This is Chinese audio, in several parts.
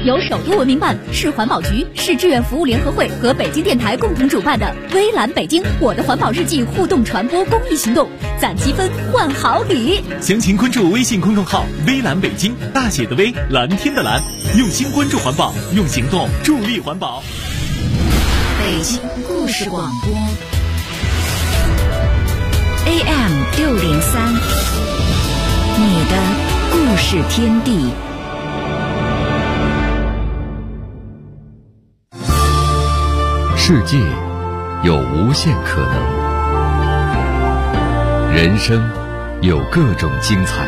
由首都文明办、市环保局、市志愿服务联合会和北京电台共同主办的微蓝北京我的环保日记互动传播公益行动，攒积分换好礼。 详情关注微信公众号微蓝北京，大写的微，蓝天的蓝，用心关注环保，用行动助力环保。 北京故事广播 AM603，你的故事天地。 世界有无限可能，人生有各种精彩，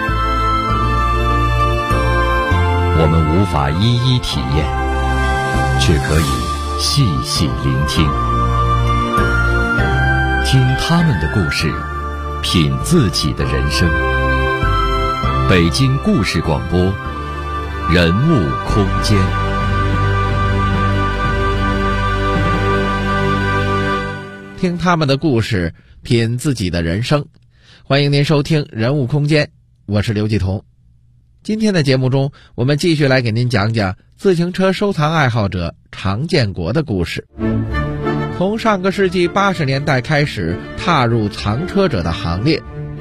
我们无法一一体验，却可以细细聆听，听他们的故事，品自己的人生。北京故事广播，人物空间。 听他们的故事，品自己的人生。欢迎您收听人物空间，我是刘继彤。今天的节目中，我们继续来给您讲讲自行车收藏爱好者常建国的故事。从上个世纪80年代开始踏入藏车者的行列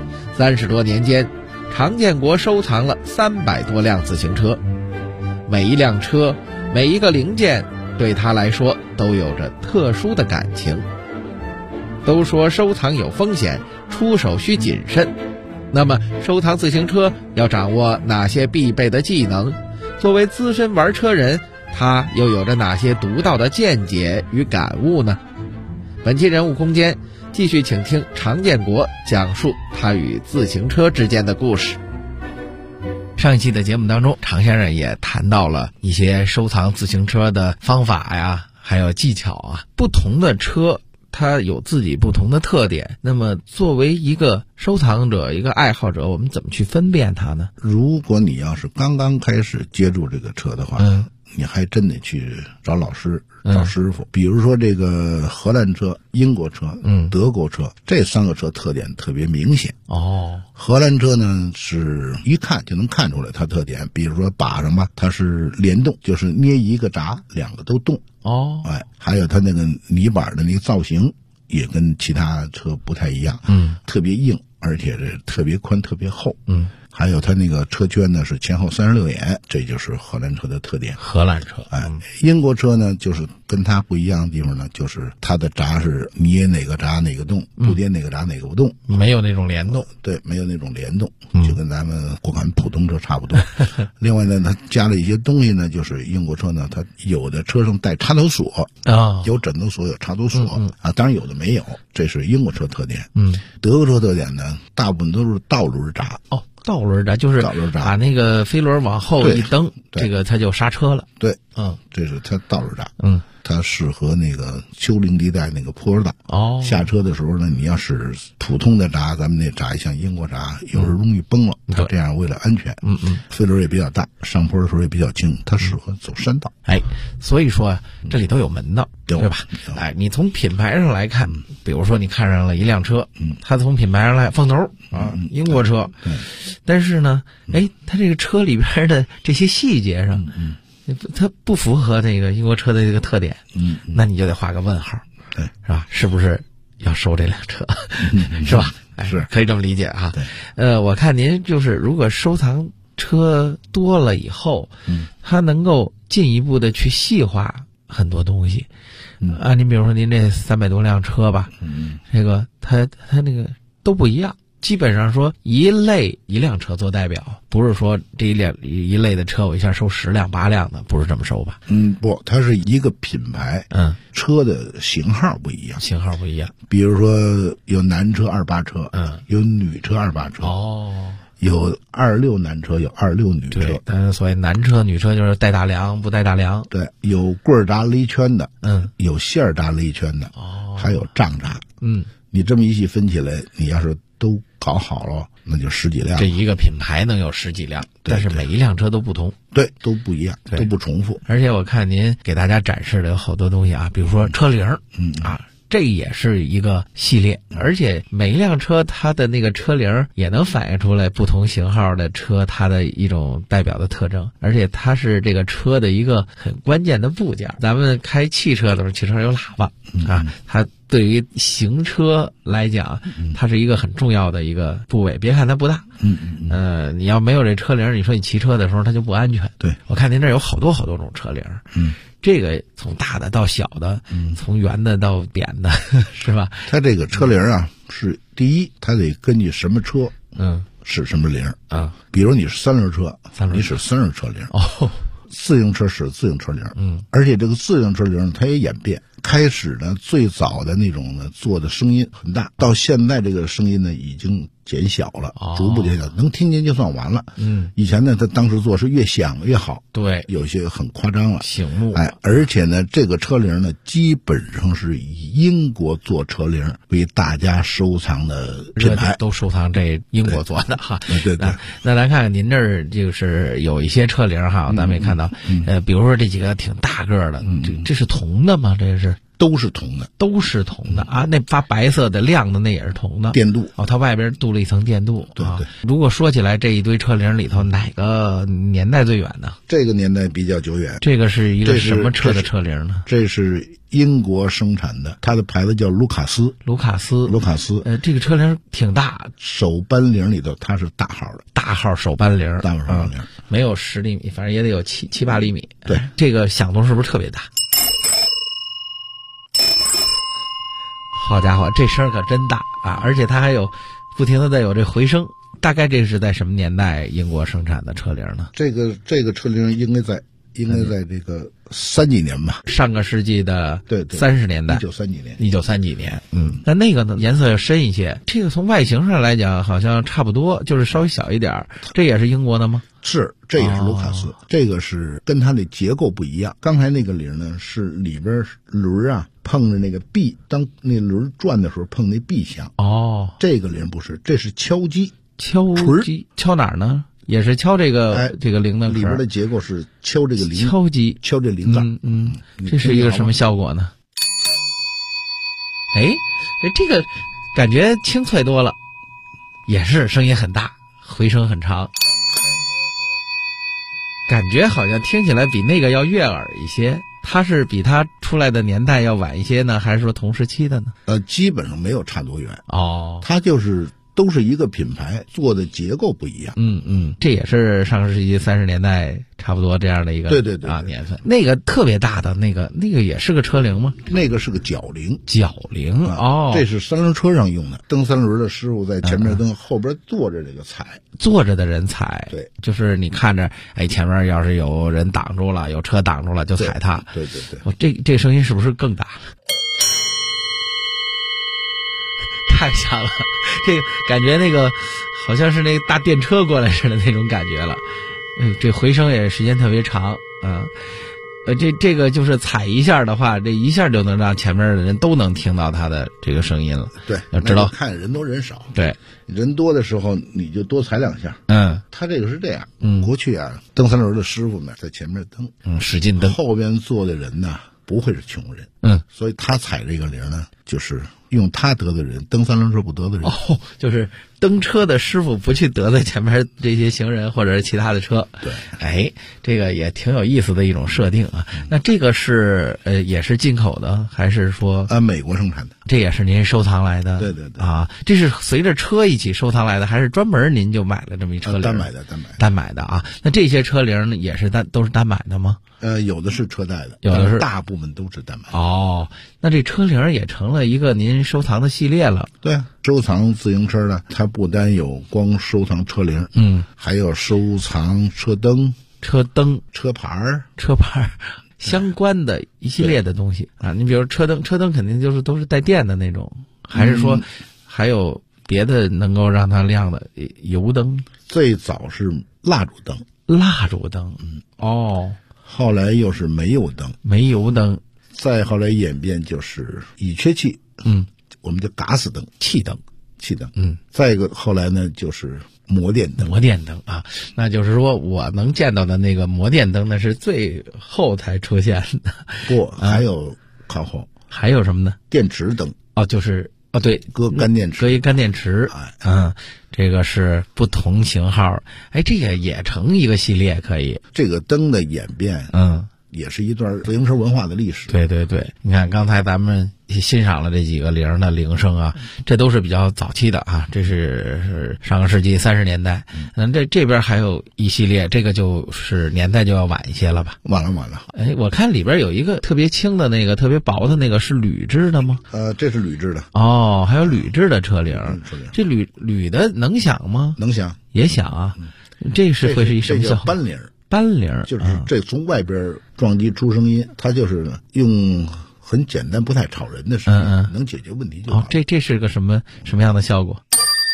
，30多年间，常建国收藏了300多辆自行车。每一辆车，每一个零件，对他来说都有着特殊的感情。都说收藏有风险，出手需谨慎。那么收藏自行车要掌握哪些必备的技能？作为资深玩车人，他又有着哪些独到的见解与感悟呢？本期人物空间继续请听常建国讲述他与自行车之间的故事。上一期的节目当中，常先生也谈到了一些收藏自行车的方法呀，还有技巧啊。不同的车它有自己不同的特点，那么作为一个收藏者，一个爱好者，我们怎么去分辨它呢？ 如果你要是刚刚开始接触这个车的话，你还真得去找老师找师傅。比如说这个荷兰车、英国车、德国车，这3个车特点特别明显。荷兰车呢是一看就能看出来它特点，比如说把上吧，它是联动，就是捏一个闸2个都动。还有它那个泥板的那个造型也跟其他车不太一样，特别硬，而且是特别宽特别厚。还有它那个车圈呢是前后36眼，这就是荷兰车的特点。 荷兰车， 英国车呢就是跟它不一样的地方呢，就是它的闸是捏哪个闸哪个动，不捏哪个闸哪个不动， 没有那种联动。 对，没有那种联动，就跟咱们国产普通车差不多。另外呢，它加了一些东西呢，就是英国车呢，它有的车上带插头锁有枕头锁，有插头锁当然有的没有，这是英国车特点。德国车特点呢，大部分都是倒轮闸。 倒轮闸就是把那个飞轮往后一蹬，这个它就刹车了。 对，这是它倒轮闸。它适合那个丘陵地带那个坡道。下车的时候呢，你要是普通的闸，咱们那闸像英国闸，有时候容易崩了。它这样为了安全，飞轮也比较大，上坡的时候也比较轻，它适合走山道。 所以说这里都有门道，对吧？你从品牌上来看，比如说你看上了一辆车，它从品牌上来，风头英国车，但是呢，它这个车里边的这些细节上，它不符合那个英国车的这个特点，那你就得画个问号，是吧？是不是要收这辆车，是吧？ 是可以这么理解啊。我看您就是如果收藏车多了以后，它能够进一步的去细化很多东西。您比如说您这300多辆车吧，这个它那个都不一样。基本上说一辆车做代表，不是说这一类的车我一下收10辆8辆的，不是这么收吧？ 不，它是一个品牌，车的型号不一样，比如说有男车28车，有女车28车，有26男车，有26女车。 但是所谓男车女车就是带大梁不带大梁。 对，有棍闸勒圈的，有线闸勒圈的，还有杖闸。你这么一细分起来，你要是都搞好了，那就10几辆。 这一个品牌能有10几辆，但是每一辆车都不同。 对，都不一样，都不重复。 而且我看您给大家展示的有好多东西啊，比如说车铃， 这也是一个系列，而且每一辆车它的那个车铃也能反映出来不同型号的车它的一种代表的特征，而且它是这个车的一个很关键的部件。咱们开汽车的时候，汽车有喇叭啊，它对于行车来讲，它是一个很重要的一个部位。别看它不大，你要没有这车铃，你说你骑车的时候它就不安全。 对， 我看您这有好多种车铃，这个从大的到小的，从圆的到扁的，是吧？ 它这个车铃啊，是第一，它得根据什么车，使什么铃啊。比如你是三轮车，你使三轮车铃。哦。自行车使自行车铃，而且这个自行车铃它也演变。开始呢，最早的那种呢，做的声音很大，到现在这个声音呢已经减小了，逐步减小，能听见就算完了。以前呢，他当时做是越响越好，对，有些很夸张了，醒目。而且呢，这个车铃呢，基本上是以英国做车铃为大家收藏的品牌，都收藏这英国做的哈。对。那咱看看您这儿就是有一些车铃哈，咱们也看到，比如说这几个挺大个的，这是铜的吗？这是。都是铜的啊！那发白色的亮的那也是铜的电镀它外边镀了一层电镀。对。如果说起来这一堆车铃里头哪个年代最远呢？这个年代比较久远。这个是一个什么车的车铃呢？这是英国生产的，它的牌子叫卢卡斯。这个车铃挺大，手扳铃里头它是大号手扳铃，没有10厘米，反正也得有7、8厘米。对，这个响动是不是特别大？好家伙，这声可真大啊！而且它还有不停的在有这回声。大概这是在什么年代英国生产的车铃呢？这个车铃应该在这个30几年吧，上个世纪的30年代，1930几年。但那个呢颜色要深一些。这个从外形上来讲好像差不多，就是稍微小一点。这也是英国的吗？是，这也是卢卡斯。这个是跟它的结构不一样。刚才那个铃呢是里边轮啊碰着那个臂，当那轮转的时候碰那臂响。这个铃不是，这是敲击。敲哪儿呢？也是敲这个铃的，里边的结构是敲这个铃，敲这铃铛。这是一个什么效果呢？这个感觉清脆多了，也是声音很大，回声很长，感觉好像听起来比那个要悦耳一些。它是比它出来的年代要晚一些呢，还是说同时期的呢？基本上没有差多远。它就是都是一个品牌，做的结构不一样。这也是上个世纪30年代差不多这样的一个年份。那个特别大的那个也是个车铃吗？那个是个脚铃。这是三轮车上用的，蹬三轮的师傅在前面蹬，后边坐着这个踩，坐着的人踩。对，就是你看着，前面要是有人挡住了，有车挡住了，就踩它。对。这声音是不是更大？太响了，这个感觉那个好像是那大电车过来似的那种感觉了。这回声也时间特别长啊。这个就是踩一下的话，这一下就能让前面的人都能听到它的这个声音了。对，要知道看人多人少。对，人多的时候你就多踩2下。他这个是这样。过去啊，蹬三轮的师傅们在前面蹬，使劲蹬，后边坐的人呢不会是穷人。所以他踩这个铃呢，就是用他得罪人，蹬三轮车不得罪人。就是蹬车的师傅不去得罪前面这些行人或者是其他的车。对，这个也挺有意思的一种设定啊。那这个是也是进口的，还是说美国生产的？这也是您收藏来的？对啊，这是随着车一起收藏来的，还是专门您就买了这么一车铃？单买的啊。那这些车铃呢，也是都是单买的吗？有的是车带的，有的是大部分都是单买的。那这车铃也成了一个您收藏的系列了。对啊，收藏自行车呢，它不单有光收藏车铃，还有收藏车灯、车牌相关的一系列的东西啊。你比如车灯肯定就是都是带电的那种，还是说还有别的能够让它亮的油灯？最早是蜡烛灯，后来又是煤油灯，再后来演变就是乙炔气，我们叫嘎斯灯、气灯，再一个后来呢就是摩电灯啊。那就是说我能见到的那个摩电灯呢是最后才出现的。不，还有靠后。 还有什么呢？ 电池灯。 就是对， 搁干电池， 搁一干电池。这个是不同型号。这个也成一个系列可以。 这个灯的演变，也是一段自行车文化的历史。 对对对，你看刚才咱们欣赏了这几个铃的铃声啊，这都是比较早期的啊，这是上个世纪30年代。这边还有一系列，这个就是年代就要晚一些了吧？ 晚了。 我看里边有一个特别轻的那个，特别薄的那个是铝制的吗？ 这是铝制的。 还有铝制的车铃。这铝的能响吗？ 能响， 也响啊。这是会是一什么效果？ 扳铃。 扳铃就是这从外边撞击出声音，它就是用很简单不太吵人的声音，能解决问题就好。 这是个什么样的效果？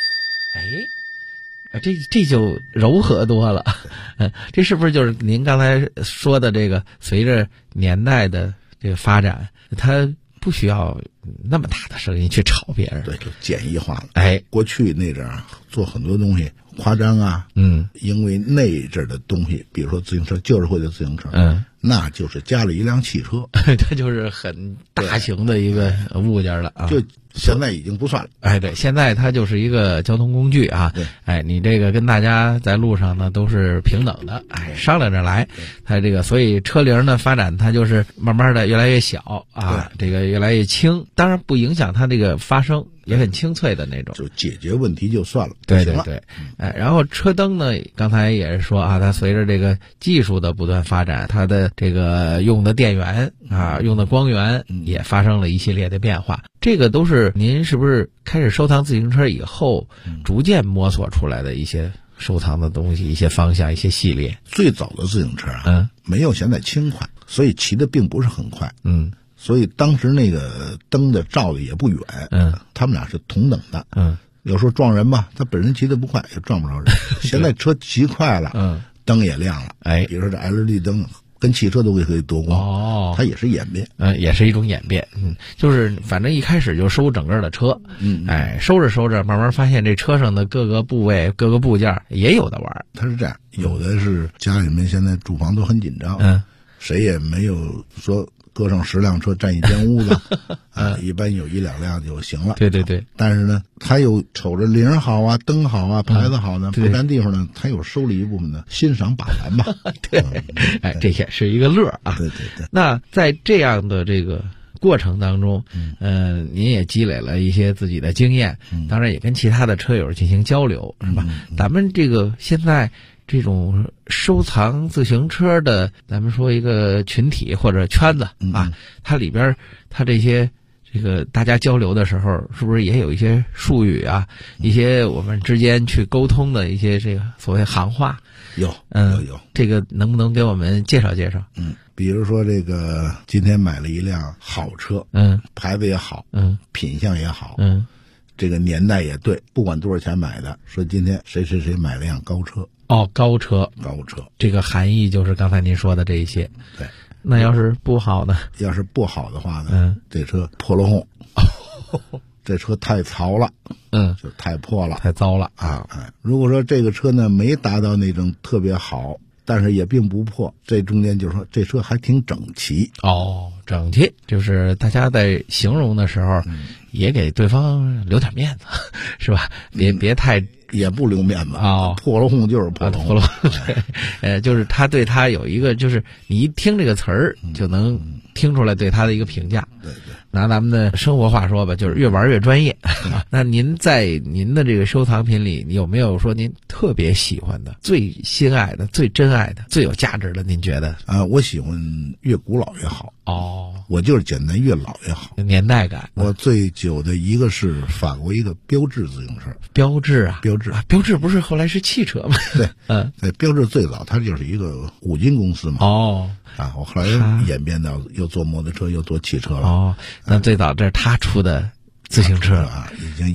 这就柔和多了。这是不是就是您刚才说的这个随着年代的这个发展，它不需要那么大的声音去吵别人？ 对，就简易化了。过去那阵做很多东西夸张啊，因为那阵的东西，比如说自行车，旧社会的自行车，那就是加了一辆汽车， 它就是很大型的一个物件了啊。 就现在已经不算了。 对，现在它就是一个交通工具啊。你这个跟大家在路上呢都是平等的，商量着来。它这个所以车铃的发展，它就是慢慢的越来越小啊，这个越来越轻，当然不影响它这个发声。也很清脆的那种， 就解决问题就算了。 对对对，然后车灯呢，刚才也是说啊，它随着这个技术的不断发展，它的这个用的电源啊，用的光源也发生了一系列的变化。这个都是您是不是开始收藏自行车以后，逐渐摸索出来的一些收藏的东西、一些方向、一些系列？ 最早的自行车没有现在轻快，所以骑的并不是很快。所以当时那个灯的照的也不远，他们俩是同等的。有时候撞人吧，他本身骑得不快，也撞不着人。现在车骑快了，灯也亮了。比如说这 LED 灯跟汽车都可以多光，它也是演变， 也是一种演变。就是反正一开始就收整个的车，收着收着，慢慢发现这车上的各个部位、各个部件也有的玩。 它是这样，有的是家里面现在住房都很紧张，谁也没有说搁上10辆车占一间屋子，一般有1-2辆就行了。 对对对。 但是呢，他又瞅着铃好啊、灯好啊、牌子好呢，不占地方呢，他又收了一部分的欣赏把玩吧。 对，这也是一个乐啊。 对对对。 那在这样的这个过程当中，您也积累了一些自己的经验，当然也跟其他的车友进行交流，是吧？咱们这个现在这种收藏自行车的，咱们说一个群体或者圈子啊，它里边它这些这个大家交流的时候，是不是也有一些术语啊，一些我们之间去沟通的一些这个所谓行话？ 有， 这个能不能给我们介绍介绍？ 比如说这个今天买了一辆好车，牌子也好，品相也好，这个年代也对，不管多少钱买的，说今天谁谁谁买了辆高车。高车， 这个含义就是刚才您说的这一些。 对， 那要是不好呢？ 要是不好的话呢，这车破了轰，这车太糙了，就太破了， 太糟了啊！如果说这个车呢没达到那种特别好，但是也并不破，这中间就是说这车还挺整齐。 整齐就是大家在形容的时候，也给对方留点面子，是吧？别太。 也不留面子破了轰就是破了轰， 对，就是他对他有一个，就是你一听这个词儿就能听出来对他的一个评价。 对对， 拿咱们的生活话说吧，就是越玩越专业。那您在您的这个收藏品里，你有没有说您特别喜欢的、最心爱的、最珍爱的、最有价值的？您觉得？ 我喜欢越古老越好。我就是简单越老越好， 年代感。 我最久的一个是法国一个标致自行车。 标致啊， 标致不是后来是汽车吗？ 对，标致最早它就是一个五金公司嘛。我后来演变到又做摩托车又做汽车了。 那最早这是他出的自行车已经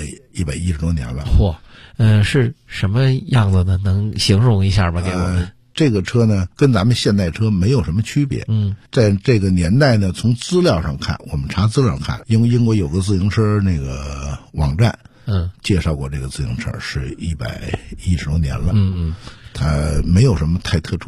110多年了。 是什么样子的？能形容一下吗？给我们。 这个车呢，跟咱们现代车没有什么区别。在这个年代呢，从资料上看，我们查资料上看，因为英国有个自行车那个网站，介绍过这个自行车是110多年了。它没有什么太特殊的，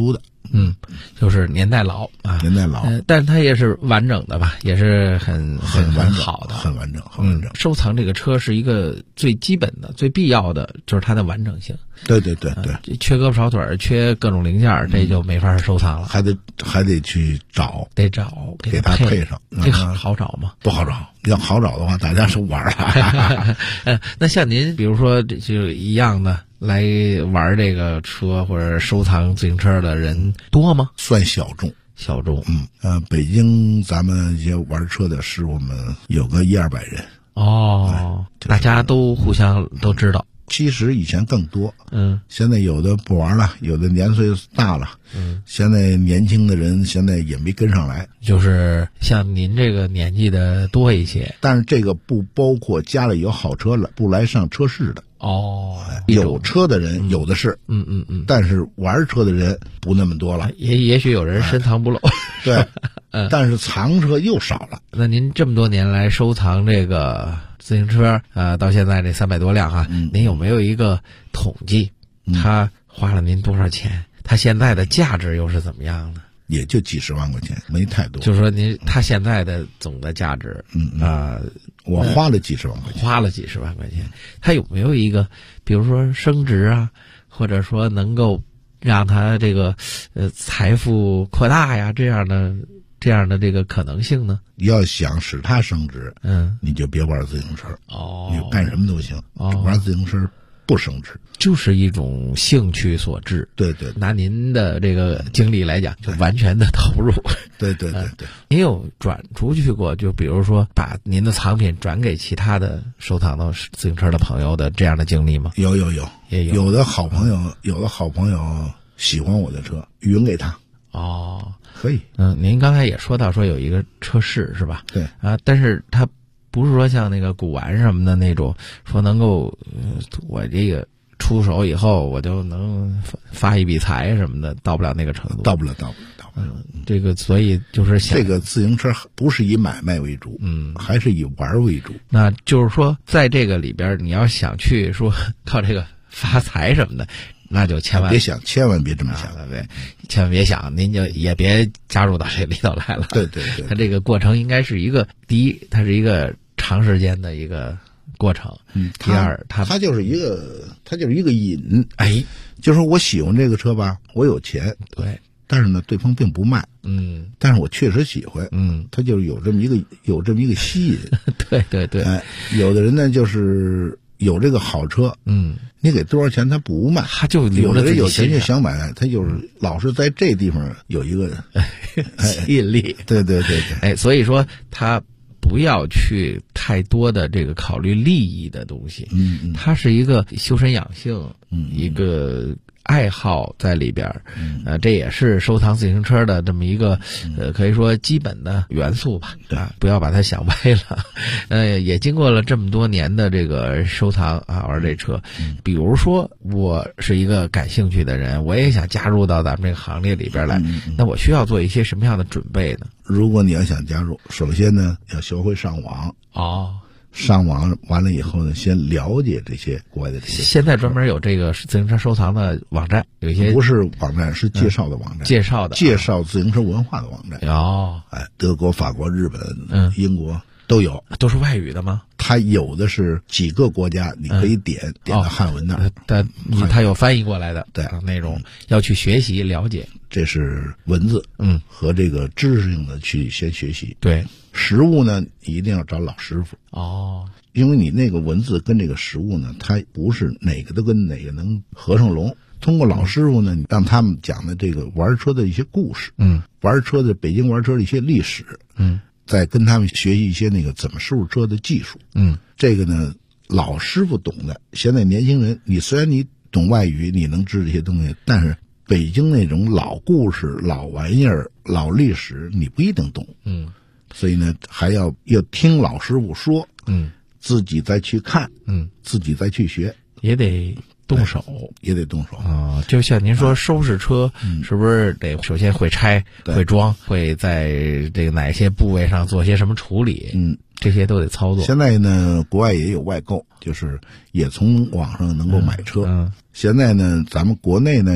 就是年代老啊， 年代老， 但是它也是完整的吧，也是很好的， 很完整，很完整。 收藏这个车是一个最基本的、最必要的，就是它的完整性。 对， 缺胳膊少腿儿，缺各种零件，这就没法收藏了。 还得去找， 给它配上。 这好找吗？ 不好找。要好找的话，大家是玩了。 那像您，比如说就一样的来玩这个车或者收藏自行车的人多吗？ 算小众。北京咱们一些玩车的师傅们有个100-200人。 大家都互相都知道。 其实以前更多，现在有的不玩了，有的年岁大了，现在年轻的人现在也没跟上来， 就是像您这个年纪的多一些， 但是这个不包括家里有好车了不来上车市的。有车的人有的是，但是玩车的人不那么多了， 也许有人深藏不露， 对，但是藏车又少了。 那您这么多年来收藏这个自行车，到现在这300多辆啊，您有没有一个统计？他花了您多少钱？他现在的价值又是怎么样的？ 也就几十万块钱，没太多。 就是说他现在的总的价值， 我花了几十万块钱，他有没有一个，比如说升值啊，或者说能够让他这个财富扩大呀，这样的这个可能性呢？ 要想使它升值，你就别玩自行车，你干什么都行，玩自行车不升值， 就是一种兴趣所致。 对， 拿您的这个经历来讲，就完全的投入。 对。 您有转出去过，就比如说把您的藏品转给其他的收藏到自行车的朋友的这样的经历吗？ 有， 也有。 有的好朋友喜欢我的车，匀给他。可以。 您刚才也说到说有一个车市是吧？ 对但是它不是说像那个古玩什么的那种，说能够我这个出手以后我就能发一笔财什么的，到不了那个程度。 到不了。 这个所以就是这个自行车不是以买卖为主，还是以玩为主。 那就是说，在这个里边，你要想去说靠这个发财什么的，那就千万别想，千万别这么想。 对，千万别想，您就也别加入到这里头来了。 对。 它这个过程应该是一个，第一，它是一个长时间的一个过程。第二，它就是一个瘾。就是我喜欢这个车吧，我有钱。 对。 但是呢，对方并不卖。但是我确实喜欢。他就是有这么一个吸引。 对。 有的人呢，就是有这个好车。你给多少钱他不卖， 他就留着自己。 有的人有钱就想买，他就是老是在这地方有一个吸引力。 对。 所以说他不要去太多的这个考虑利益的东西。它是一个修身养性，一个爱好在里边。这也是收藏自行车的这么一个可以说基本的元素吧。不要把它想歪了。也经过了这么多年的这个收藏啊，玩这车。比如说我是一个感兴趣的人，我也想加入到咱们这个行列里边来，那我需要做一些什么样的准备呢？ 如果你要想加入，首先呢要学会上网。上网完了以后呢，先了解这些国外的这些。 现在专门有这个自行车收藏的网站，有一些不是网站，是介绍的网站，介绍自行车文化的网站。德国、法国、日本、英国都有。 都是外语的吗？ 它有的是几个国家，你可以点到汉文那儿， 但它有翻译过来的内容，要去学习了解。 这是文字，和这个知识性的去先学习。 对。 实物呢，你一定要找老师傅。因为你那个文字跟这个实物呢，它不是哪个都跟哪个能合上拢。通过老师傅呢，让他们讲的这个玩车的一些故事，玩车的北京玩车的一些历史，再跟他们学习一些那个怎么收拾车的技术。这个呢，老师傅懂的。现在年轻人，你虽然你懂外语，你能知这些东西，但是北京那种老故事、老玩意儿、老历史，你不一定懂。所以呢，还要听老师傅说，自己再去看，自己再去学， 也得动手，就像您说收拾车，是不是得首先会拆、会装，会在这个哪些部位上做些什么处理？这些都得操作。 现在呢，国外也有外购，就是也从网上能够买车。现在呢，咱们国内呢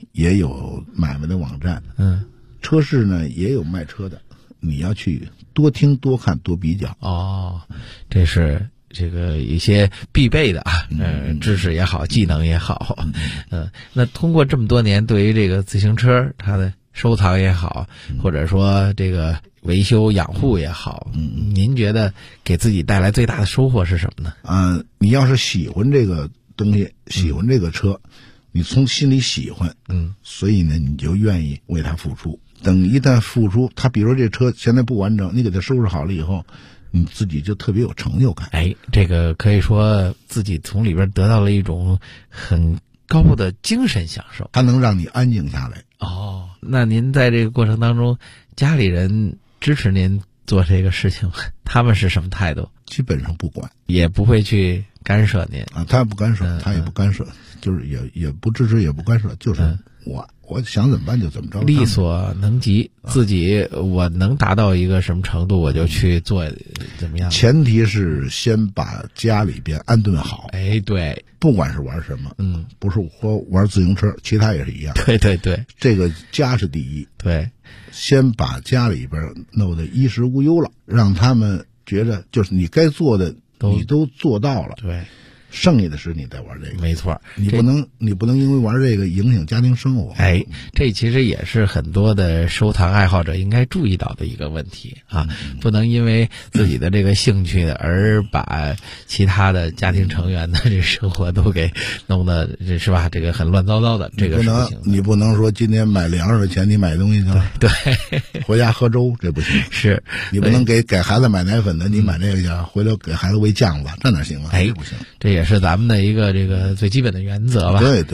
也有买卖的网站，车市呢也有卖车的，你要去多听多看多比较。 这是这个一些必备的知识也好，技能也好。那通过这么多年对于这个自行车它的收藏也好，或者说这个维修养护也好，您觉得给自己带来最大的收获是什么呢？ 你要是喜欢这个东西，喜欢这个车，你从心里喜欢，所以呢你就愿意为它付出。等一旦付出，它比如说这车现在不完整，你给它收拾好了以后，你自己就特别有成就感。 这个可以说自己从里边得到了一种很高的精神享受， 它能让你安静下来。 那您在这个过程当中，家里人支持您做这个事情吗？他们是什么态度？ 基本上不管， 也不会去干涉您他不干涉，他也不干涉，就是也不支持，也不干涉，就是我想怎么办就怎么着， 力所能及，自己我能达到一个什么程度，我就去做，怎么样？ 前提是先把家里边安顿好。 对， 不管是玩什么，不是说玩自行车，其他也是一样。 对， 这个家是第一。 对， 先把家里边弄得衣食无忧了，让他们觉得就是你该做的你都做到了。 对。 剩下的是你在玩这个， 没错， 你不能因为玩这个影响家庭生活。 这其实也是很多的收藏爱好者应该注意到的一个问题不能因为自己的这个兴趣而把其他的家庭成员的这生活都给弄得是吧？这个很乱糟糟的，这个是不行的。 你不能说今天买粮食的钱你买东西去了， 对， 回家喝粥这不行。 是你不能给孩子买奶粉的，你买这个去，回头给孩子喂酱子，这哪行啊？这不行。 这也是咱们的一个这个最基本的原则吧。 对，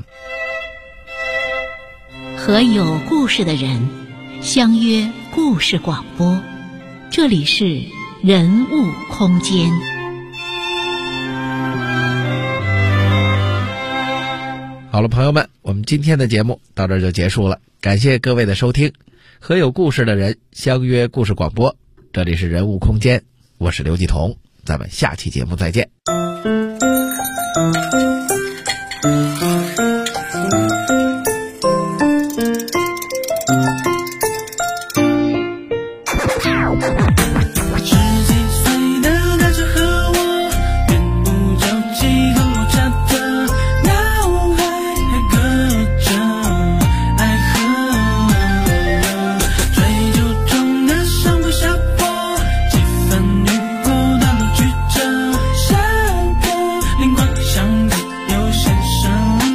和有故事的人相约故事广播，这里是人物空间。 好了，朋友们，我们今天的节目到这儿就结束了，感谢各位的收听。和有故事的人相约故事广播，这里是人物空间，我是刘继彤，咱们下期节目再见。 灵光相比有先生。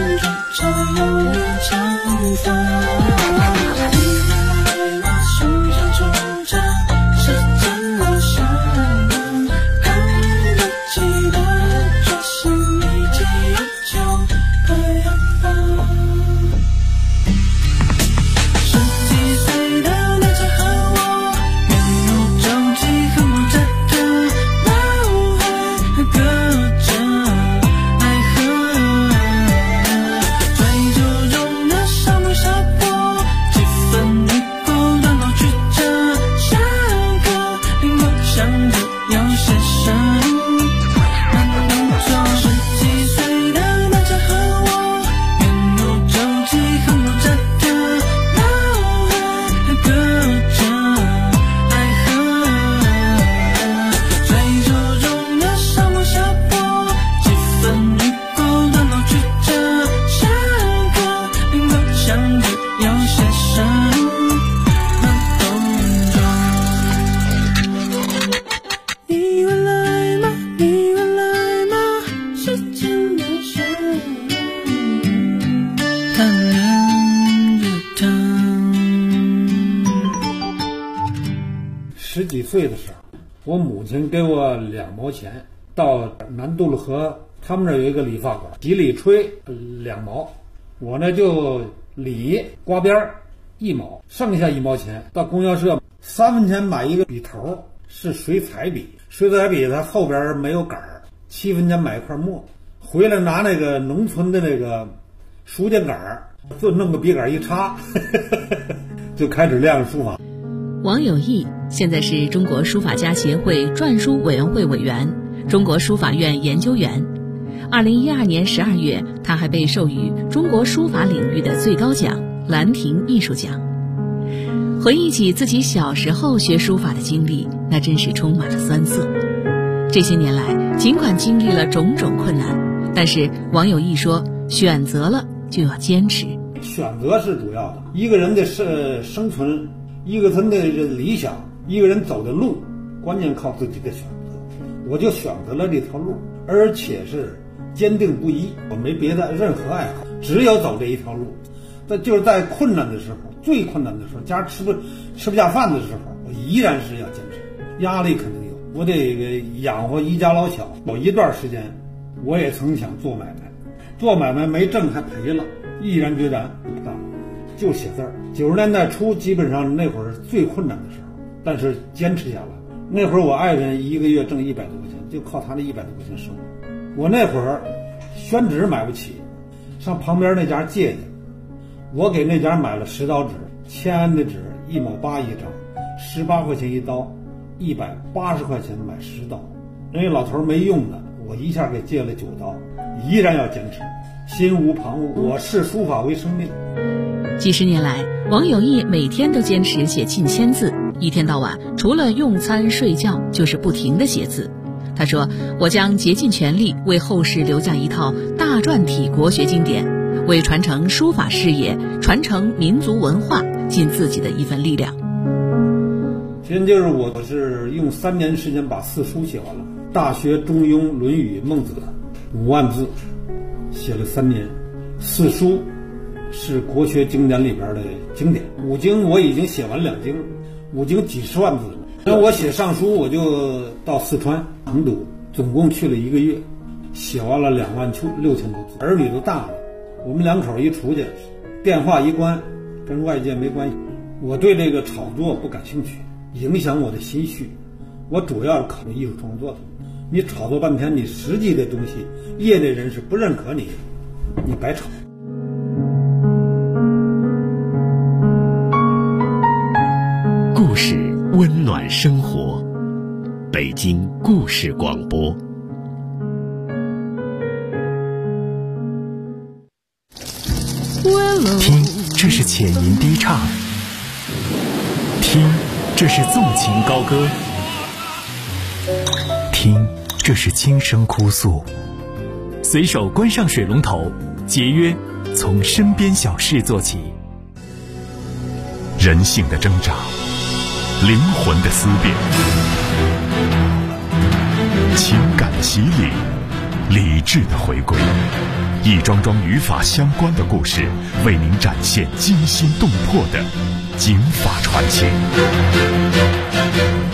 10几岁的时候，我母亲给我2毛钱，到南渡了河，他们那有一个理发馆，洗理吹2毛，我呢就理刮边1毛，剩下1毛钱到供销社3分钱买一个笔头，是水彩笔，水彩笔它后边没有杆儿，7分钱买一块墨，回来拿那个农村的那个书架杆儿，就弄个笔杆一插就开始练书法。 王有义现在是中国书法家协会篆书委员会委员、中国书法院研究员。2012年12月，他还被授予中国书法领域的最高奖兰亭艺术奖。回忆起自己小时候学书法的经历，那真是充满了酸涩。这些年来，尽管经历了种种困难，但是王有义说，选择了就要坚持。 选择是主要的，一个人的生存，一个人的理想，一个人走的路，关键靠自己的选择。我就选择了这条路，而且是坚定不移，我没别的任何爱好，只有走这一条路。这就是在困难的时候，最困难的时候，家吃不下饭的时候，我依然是要坚持。压力肯定有，我得养活一家老小。有一段时间，我也曾想做买卖，做买卖没挣还赔了，毅然决然不干，就写字儿。90年代初，基本上那会儿最困难的时候，但是坚持下来。那会儿我爱人1个月挣100多块钱，就靠他那100多块钱生活。我那会儿宣纸买不起，上旁边那家借去。我给那家买了10刀纸，签安的纸1毛8一张，18块钱一刀，180块钱买10刀。人家老头没用的，我一下给借了9刀，依然要坚持，心无旁骛。我视书法为生命。 几十年来，王有义每天都坚持写近1000字，一天到晚除了用餐睡觉就是不停地写字。他说，我将竭尽全力为后世留下一套大篆体国学经典，为传承书法事业、传承民族文化尽自己的一份力量。 现就是我是用3年时间把4书写完了，《大学》《中庸》《论语》《孟子》5万字，写了3年。4书是国学经典里边的经典，5经我已经写完2经，5经几十万字了。那我写上书，我就到四川成都，总共去了1个月，写完了26000多字。儿女都大了，我们2口一出去，电话一关，跟外界没关系。我对这个炒作不感兴趣，影响我的心绪。我主要是考虑艺术创作的。你炒作半天，你实际的东西，业内人士不认可你，你白炒。 故事温暖生活，北京故事广播。听，这是浅吟低唱；听，这是纵情高歌；听，这是轻声哭诉。随手关上水龙头，节约从身边小事做起。人性的挣扎，灵魂的思辨，情感的洗礼， 理智的回归，一桩桩与法相关的故事，为您展现惊心动魄的警法传奇。